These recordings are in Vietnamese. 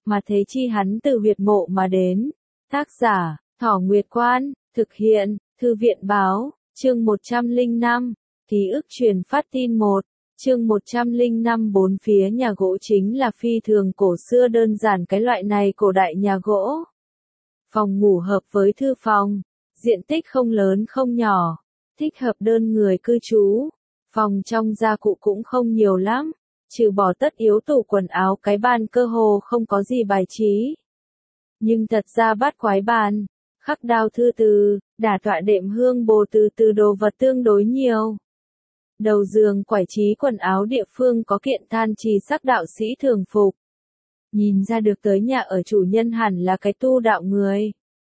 mà thế chi hắn từ huyệt mộ mà đến. Tác giả, Thỏ Nguyệt Quan, thực hiện, Thư viện báo, chương 105, ký ức truyền phát tin 1, chương 105 bốn phía nhà gỗ chính là phi thường cổ xưa đơn giản cái loại này cổ đại nhà gỗ. Phòng ngủ hợp với thư phòng, diện tích không lớn không nhỏ, thích hợp đơn người cư trú. Phòng trong gia cụ cũng không nhiều lắm, trừ bỏ tất yếu tủ quần áo cái bàn cơ hồ không có gì bài trí. Nhưng thật ra bát quái bàn, khắc đao thư từ, đả tọa đệm hương bồ từ đồ vật tương đối nhiều. Đầu giường quải trí quần áo địa phương có kiện than trì sắc đạo sĩ thường phục. Nhìn ra được tới nhà ở chủ nhân hẳn là cái tu đạo người.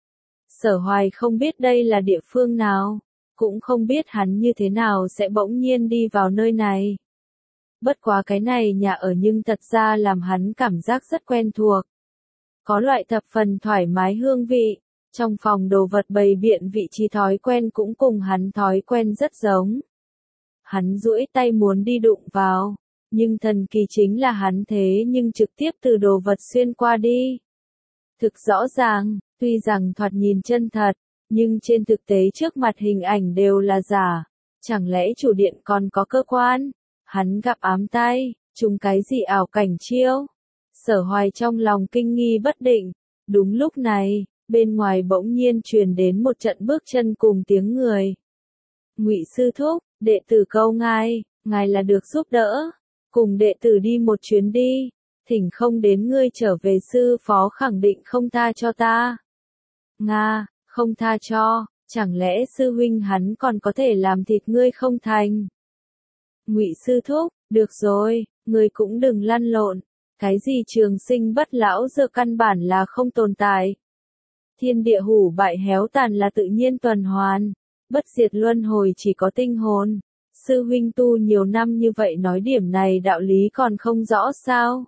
Sở Hoài không biết đây là địa phương nào, cũng không biết hắn như thế nào sẽ bỗng nhiên đi vào nơi này. Bất quá cái này nhà ở nhưng thật ra làm hắn cảm giác rất quen thuộc. Có loại thập phần thoải mái hương vị, trong phòng đồ vật bày biện vị trí thói quen cũng cùng hắn thói quen rất giống. Hắn duỗi tay muốn đi đụng vào, nhưng thần kỳ chính là hắn thế nhưng trực tiếp từ đồ vật xuyên qua đi. Thực rõ ràng, tuy rằng thoạt nhìn chân thật, nhưng trên thực tế trước mặt hình ảnh đều là giả. Chẳng lẽ chủ điện còn có cơ quan? Hắn gặp ám tay, trùng cái gì ảo cảnh chiêu? Sở Hoài trong lòng kinh nghi bất định. Đúng lúc này, bên ngoài bỗng nhiên truyền đến một trận bước chân cùng tiếng người. Ngụy sư thúc, đệ tử câu ngài là được giúp đỡ, cùng đệ tử đi một chuyến đi, thỉnh không đến ngươi trở về sư phó khẳng định không tha cho ta. Nga, không tha cho, chẳng lẽ sư huynh hắn còn có thể làm thịt ngươi không thành? Ngụy sư thúc, được rồi, ngươi cũng đừng lăn lộn, cái gì trường sinh bất lão giờ căn bản là không tồn tại. Thiên địa hủ bại héo tàn là tự nhiên tuần hoàn, bất diệt luân hồi chỉ có tinh hồn. Sư huynh tu nhiều năm như vậy nói điểm này đạo lý còn không rõ sao?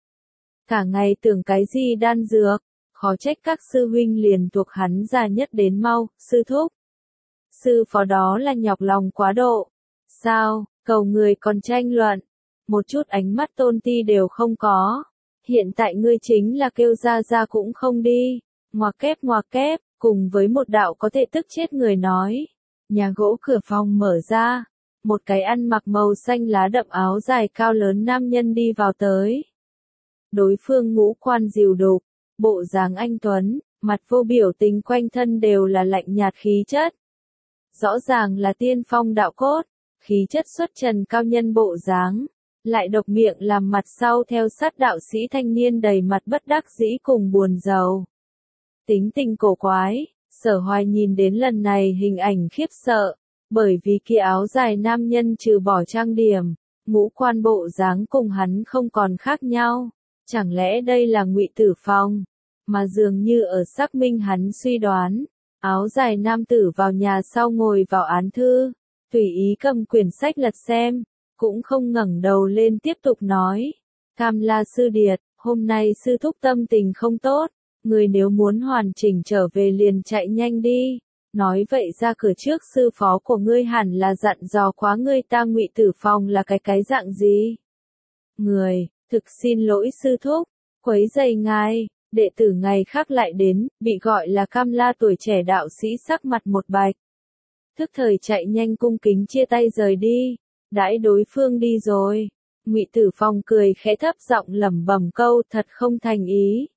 Cả ngày tưởng cái gì đan dược, khó trách các sư huynh liền thuộc hắn già nhất đến mau, sư thúc. Sư phó đó là nhọc lòng quá độ. Sao, cầu người còn tranh luận, một chút ánh mắt tôn ti đều không có. Hiện tại ngươi chính là kêu ra cũng không đi, ngoặc kép, cùng với một đạo có thể tức chết người nói. Nhà gỗ cửa phòng mở ra, một cái ăn mặc màu xanh lá đậm áo dài cao lớn nam nhân đi vào tới. Đối phương ngũ quan dìu đục, bộ dáng anh tuấn, mặt vô biểu tình quanh thân đều là lạnh nhạt khí chất. Rõ ràng là tiên phong đạo cốt, khí chất xuất trần cao nhân bộ dáng, lại độc miệng làm mặt sau theo sát đạo sĩ thanh niên đầy mặt bất đắc dĩ cùng buồn rầu. Tính tình cổ quái, Sở Hoài nhìn đến lần này hình ảnh khiếp sợ, bởi vì kia áo dài nam nhân trừ bỏ trang điểm, ngũ quan bộ dáng cùng hắn không còn khác nhau. Chẳng lẽ đây là Ngụy Tử Phong? Mà dường như ở xác minh hắn suy đoán, áo dài nam tử vào nhà sau ngồi vào án thư, tùy ý cầm quyển sách lật xem, cũng không ngẩng đầu lên tiếp tục nói. Cam La sư điệt, hôm nay sư thúc tâm tình không tốt, người nếu muốn hoàn chỉnh trở về liền chạy nhanh đi. Nói vậy ra cửa trước sư phó của ngươi hẳn là dặn dò quá ngươi ta Ngụy Tử Phong là cái dạng gì? Người, thực xin lỗi sư thúc, quấy rầy ngài, đệ tử ngày khác lại đến, bị gọi là Cam La tuổi trẻ đạo sĩ sắc mặt một bạch. Thức thời chạy nhanh cung kính chia tay rời đi, đãi đối phương đi rồi. Ngụy Tử Phong cười khẽ thấp giọng lẩm bẩm câu thật không thành ý.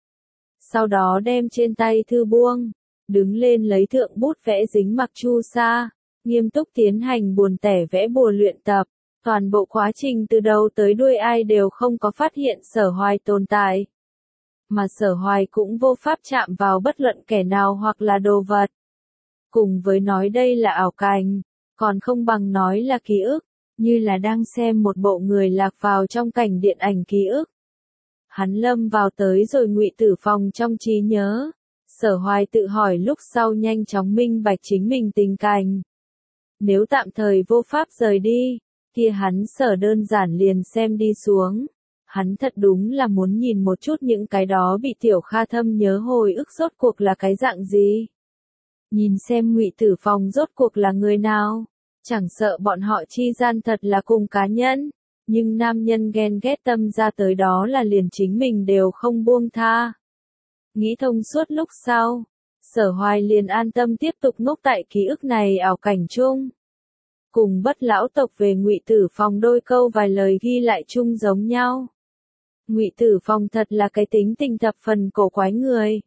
Sau đó đem trên tay thư buông, đứng lên lấy thượng bút vẽ dính mặc chu sa, nghiêm túc tiến hành buồn tẻ vẽ bùa luyện tập. Toàn bộ quá trình từ đầu tới đuôi ai đều không có phát hiện Sở Hoài tồn tại. Mà Sở Hoài cũng vô pháp chạm vào bất luận kẻ nào hoặc là đồ vật. Cùng với nói đây là ảo cảnh, còn không bằng nói là ký ức, như là đang xem một bộ người lạc vào trong cảnh điện ảnh ký ức. Hắn lâm vào tới rồi Ngụy Tử Phong trong trí nhớ. Sở Hoài tự hỏi lúc sau nhanh chóng minh bạch chính mình tình cảnh. Nếu tạm thời vô pháp rời đi, kia hắn Sở đơn giản liền xem đi xuống. Hắn thật đúng là muốn nhìn một chút những cái đó bị Tiểu Kha Thâm nhớ hồi ức rốt cuộc là cái dạng gì. Nhìn xem Ngụy Tử Phong rốt cuộc là người nào. Chẳng sợ bọn họ chi gian thật là cùng cá nhân, Nhưng nam nhân ghen ghét tâm ra tới đó là liền chính mình đều không buông tha. Nghĩ thông suốt lúc sau, Sở Hoài liền an tâm tiếp tục ngốc tại ký ức này ảo cảnh chung. Cùng Bất lão tộc về Ngụy Tử Phong đôi câu vài lời ghi lại chung giống nhau. Ngụy Tử Phong thật là cái tính tình thập phần cổ quái người.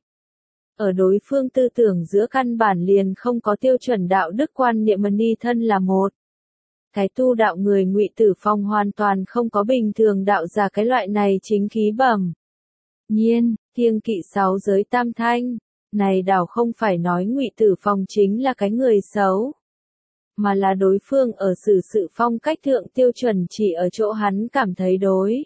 Ở đối phương tư tưởng giữa căn bản liền không có tiêu chuẩn đạo đức quan niệm mà ni thân là một. Cái tu đạo người Ngụy Tử Phong hoàn toàn không có bình thường đạo giả cái loại này chính khí bẩm. Nhiên, kiêng kỵ sáu giới tam thanh, này đảo không phải nói Ngụy Tử Phong chính là cái người xấu, mà là đối phương ở xử sự phong cách thượng tiêu chuẩn chỉ ở chỗ hắn cảm thấy đối.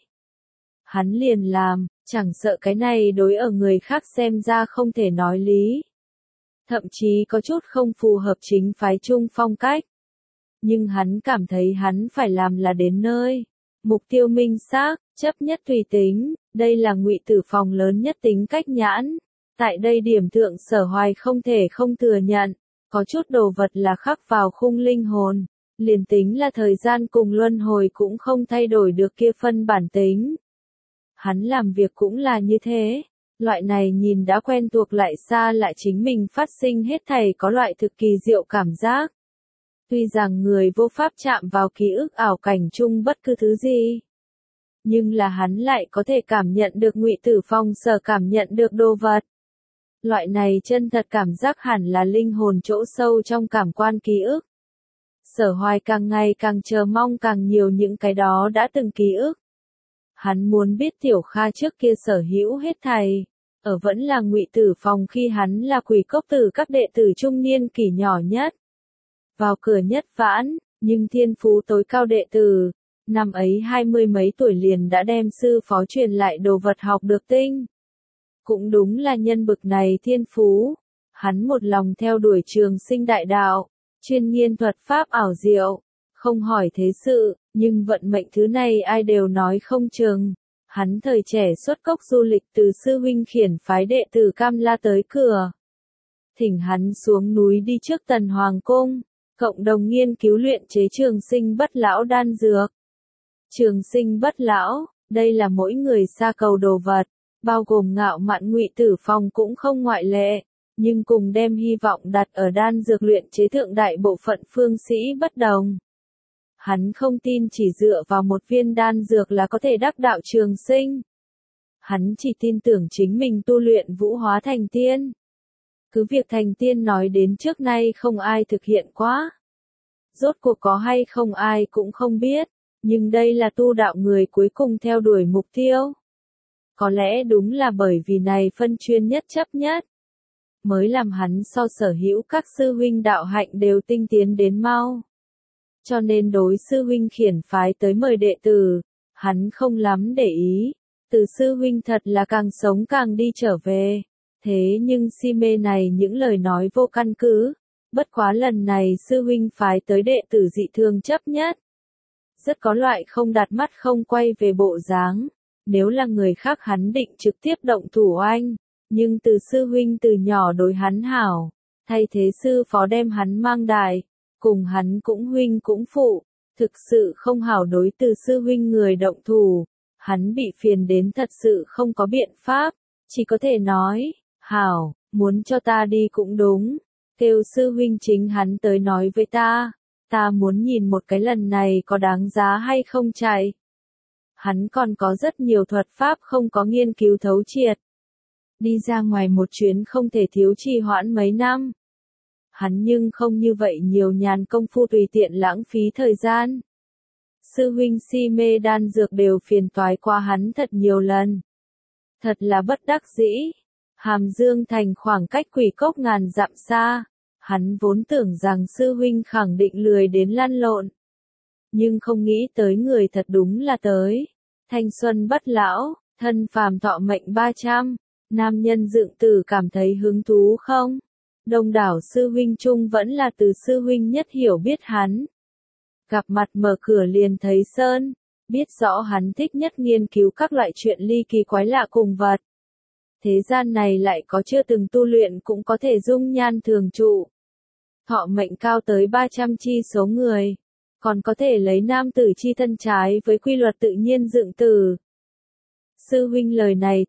Hắn liền làm, chẳng sợ cái này đối ở người khác xem ra không thể nói lý. Thậm chí có chút không phù hợp chính phái chung phong cách. Nhưng hắn cảm thấy hắn phải làm là đến nơi. Mục tiêu minh xác, chấp nhất tùy tính, đây là Ngụy Tử Phong lớn nhất tính cách nhãn. Tại đây điểm thượng Sở Hoài không thể không thừa nhận, có chút đồ vật là khắc vào khung linh hồn, liền tính là thời gian cùng luân hồi cũng không thay đổi được kia phân bản tính. Hắn làm việc cũng là như thế, loại này nhìn đã quen thuộc lại xa lại chính mình phát sinh hết thảy có loại thực kỳ diệu cảm giác. Tuy rằng người vô pháp chạm vào ký ức ảo cảnh chung bất cứ thứ gì, nhưng là hắn lại có thể cảm nhận được Ngụy Tử Phong sở cảm nhận được đồ vật. Loại này chân thật cảm giác hẳn là linh hồn chỗ sâu trong cảm quan ký ức. Sở Hoài càng ngày càng chờ mong càng nhiều những cái đó đã từng ký ức. Hắn muốn biết Tiểu Kha trước kia sở hữu hết thảy, ở vẫn là Ngụy Tử Phong khi hắn là Quỷ Cốc Tử các đệ tử trung niên kỷ nhỏ nhất. Vào cửa nhất vãn, nhưng thiên phú tối cao đệ tử, năm ấy 20 mấy tuổi liền đã đem sư phó truyền lại đồ vật học được tinh. Cũng đúng là nhân bực này thiên phú, hắn một lòng theo đuổi trường sinh đại đạo, chuyên nghiên thuật pháp ảo diệu, không hỏi thế sự, nhưng vận mệnh thứ này ai đều nói không chừng. Hắn thời trẻ xuất cốc du lịch từ sư huynh khiển phái đệ tử Cam La tới cửa. Thỉnh hắn xuống núi đi trước Tần Hoàng Cung, cộng đồng nghiên cứu luyện chế trường sinh bất lão đan dược. Trường sinh bất lão, đây là mỗi người xa cầu đồ vật, bao gồm Ngạo Mạn Ngụy Tử Phong cũng không ngoại lệ, nhưng cùng đem hy vọng đặt ở đan dược luyện chế thượng đại bộ phận phương sĩ bất đồng. Hắn không tin chỉ dựa vào một viên đan dược là có thể đắc đạo trường sinh. Hắn chỉ tin tưởng chính mình tu luyện vũ hóa thành tiên. Cứ việc thành tiên nói đến trước nay không ai thực hiện quá. Rốt cuộc có hay không ai cũng không biết, nhưng đây là tu đạo người cuối cùng theo đuổi mục tiêu. Có lẽ đúng là bởi vì này phân chuyên nhất chấp nhất, mới làm hắn so sở hữu các sư huynh đạo hạnh đều tinh tiến đến mau. Cho nên đối sư huynh khiển phái tới mời đệ tử, hắn không lắm để ý, từ sư huynh thật là càng sống càng đi trở về. Thế nhưng si mê này những lời nói vô căn cứ, bất quá lần này sư huynh phái tới đệ tử dị thường chấp nhất. Rất có loại không đặt mắt không quay về bộ dáng, nếu là người khác hắn định trực tiếp động thủ oanh, nhưng từ sư huynh từ nhỏ đối hắn hảo, thay thế sư phó đem hắn mang đại, cùng hắn cũng huynh cũng phụ, thực sự không hảo đối từ sư huynh người động thủ, hắn bị phiền đến thật sự không có biện pháp, chỉ có thể nói, hảo, muốn cho ta đi cũng đúng, kêu sư huynh chính hắn tới nói với ta muốn nhìn một cái lần này có đáng giá hay không chạy. Hắn còn có rất nhiều thuật pháp không có nghiên cứu thấu triệt. Đi ra ngoài một chuyến không thể thiếu trì hoãn mấy năm. Hắn nhưng không như vậy nhiều nhàn công phu tùy tiện lãng phí thời gian. Sư huynh si mê đan dược đều phiền toái qua hắn thật nhiều lần. Thật là bất đắc dĩ. Hàm Dương thành khoảng cách Quỷ Cốc ngàn dặm xa. Hắn vốn tưởng rằng sư huynh khẳng định lười đến lăn lộn. Nhưng không nghĩ tới người thật đúng là tới. Thanh xuân bất lão, thân phàm thọ mệnh 300. Nam nhân dựng tử cảm thấy hứng thú không? Đông đảo sư huynh chung vẫn là từ sư huynh nhất hiểu biết hắn. Gặp mặt mở cửa liền thấy Sơn, biết rõ hắn thích nhất nghiên cứu các loại chuyện ly kỳ quái lạ cùng vật. Thế gian này lại có chưa từng tu luyện cũng có thể dung nhan thường trụ. Thọ mệnh cao tới 300 chi số người. còn có thể lấy nam tử chi thân trái với quy luật tự nhiên dựng tử. Sư huynh lời này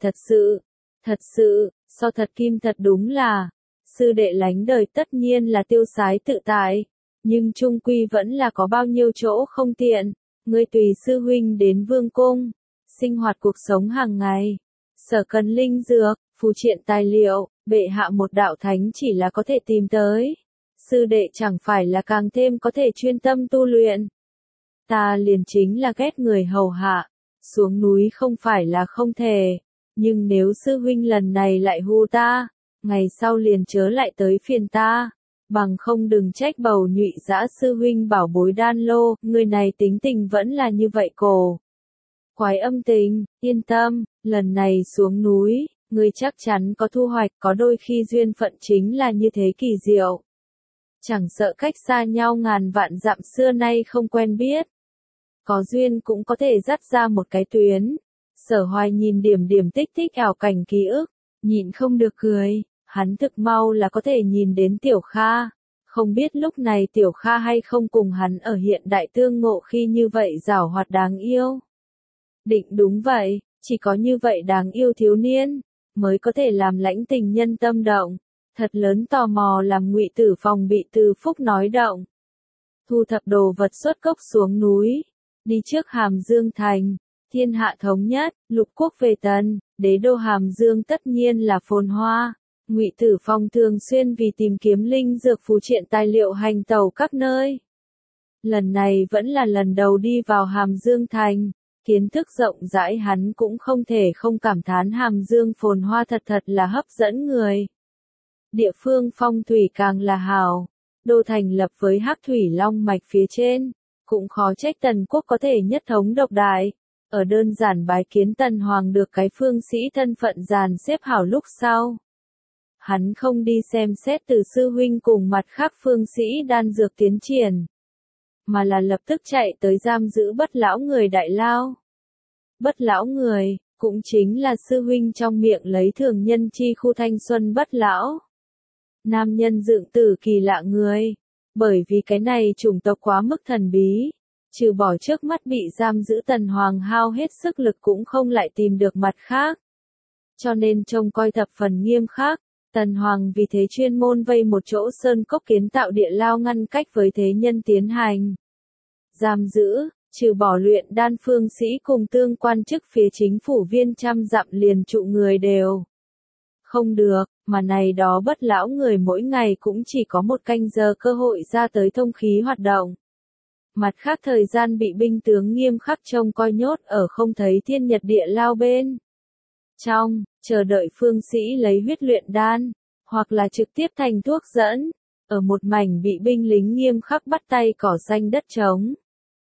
thật sự, so thật kim thật đúng là, sư đệ lánh đời tất nhiên là tiêu sái tự tại, nhưng chung quy vẫn là có bao nhiêu chỗ không tiện, ngươi tùy sư huynh đến vương cung, sinh hoạt cuộc sống hàng ngày, sở cần linh dược, phù triện tài liệu, bệ hạ một đạo thánh chỉ là có thể tìm tới. Sư đệ chẳng phải là càng thêm có thể chuyên tâm tu luyện. Ta liền chính là ghét người hầu hạ, xuống núi không phải là không thể, nhưng nếu sư huynh lần này lại hù ta, ngày sau liền chớ lại tới phiền ta, bằng không đừng trách bầu nhụy dã sư huynh bảo bối đan lô, người này tính tình vẫn là như vậy cổ. Quái âm tình, yên tâm, lần này xuống núi, ngươi chắc chắn có thu hoạch, có đôi khi duyên phận chính là như thế kỳ diệu. Chẳng sợ cách xa nhau ngàn vạn dặm xưa nay không quen biết. Có duyên cũng có thể dắt ra một cái tuyến. Sở Hoài nhìn điểm điểm tích tích ảo cảnh ký ức, nhịn không được cười, hắn thực mau là có thể nhìn đến Tiểu Kha. Không biết lúc này Tiểu Kha hay không cùng hắn ở hiện đại tương ngộ khi như vậy giảo hoạt đáng yêu. Định đúng vậy, chỉ có như vậy đáng yêu thiếu niên, mới có thể làm lãnh tình nhân tâm động. Thật lớn tò mò làm Ngụy Tử Phong bị Từ Phúc nói động. Thu thập đồ vật xuất cốc xuống núi, đi trước Hàm Dương thành, thiên hạ thống nhất, lục quốc về Tần, đế đô Hàm Dương tất nhiên là phồn hoa. Ngụy Tử Phong thường xuyên vì tìm kiếm linh dược phù triện tài liệu hành tẩu các nơi. Lần này vẫn là lần đầu đi vào Hàm Dương thành, kiến thức rộng rãi hắn cũng không thể không cảm thán Hàm Dương phồn hoa thật là hấp dẫn người. Địa phương phong thủy càng là hào, đô thành lập với Hắc Thủy Long mạch phía trên, cũng khó trách Tần quốc có thể nhất thống độc đại. Ở đơn giản bái kiến Tần Hoàng được cái phương sĩ thân phận dàn xếp hảo lúc sau. Hắn không đi xem xét từ sư huynh cùng mặt khác phương sĩ đan dược tiến triển, mà là lập tức chạy tới giam giữ Bất Lão Người đại lao. Bất Lão Người, cũng chính là sư huynh trong miệng lấy thường nhân chi khu thanh xuân bất lão. Nam nhân dựng tử kỳ lạ người, bởi vì cái này chủng tộc quá mức thần bí, trừ bỏ trước mắt bị giam giữ Tần Hoàng hao hết sức lực cũng không lại tìm được mặt khác. Cho nên trông coi thập phần nghiêm khắc, Tần Hoàng vì thế chuyên môn vây một chỗ sơn cốc kiến tạo địa lao ngăn cách với thế nhân tiến hành giam giữ, trừ bỏ luyện đan phương sĩ cùng tương quan chức phía chính phủ viên trăm dặm liền trụ người đều không được, mà này đó Bất Lão Người mỗi ngày cũng chỉ có một canh giờ cơ hội ra tới thông khí hoạt động. Mặt khác thời gian bị binh tướng nghiêm khắc trông coi nhốt ở không thấy thiên nhật địa lao bên trong, chờ đợi phương sĩ lấy huyết luyện đan, hoặc là trực tiếp thành thuốc dẫn, ở một mảnh bị binh lính nghiêm khắc bắt tay cỏ xanh đất trống.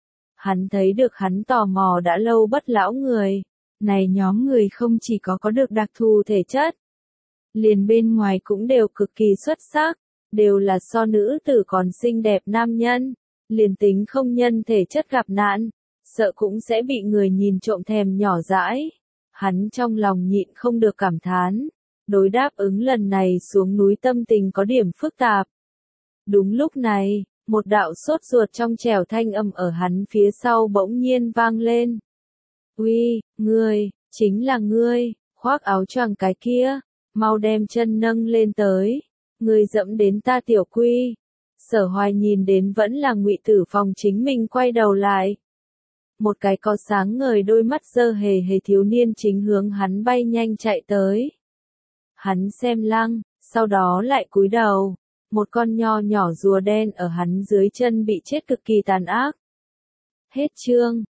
Hắn thấy được hắn tò mò đã lâu Bất Lão Người, này nhóm người không chỉ có được đặc thù thể chất, liền bên ngoài cũng đều cực kỳ xuất sắc, đều là so nữ tử còn xinh đẹp nam nhân, liền tính không nhân thể chất gặp nạn, sợ cũng sẽ bị người nhìn trộm thèm nhỏ dãi. Hắn trong lòng nhịn không được cảm thán, đối đáp ứng lần này xuống núi tâm tình có điểm phức tạp. Đúng lúc này, một đạo sốt ruột trong trẻo thanh âm ở hắn phía sau bỗng nhiên vang lên. Uy, ngươi, chính là ngươi, khoác áo choàng cái kia, mau đem chân nâng lên tới, ngươi dẫm đến ta Tiểu Quy. Sở Hoài nhìn đến vẫn là Ngụy Tử Phong chính mình quay đầu lại. Một cái có sáng ngời đôi mắt dơ hề hề thiếu niên chính hướng hắn bay nhanh chạy tới. Hắn xem lăng, sau đó lại cúi đầu. Một con nho nhỏ rùa đen ở hắn dưới chân bị chết cực kỳ tàn ác. Hết chương.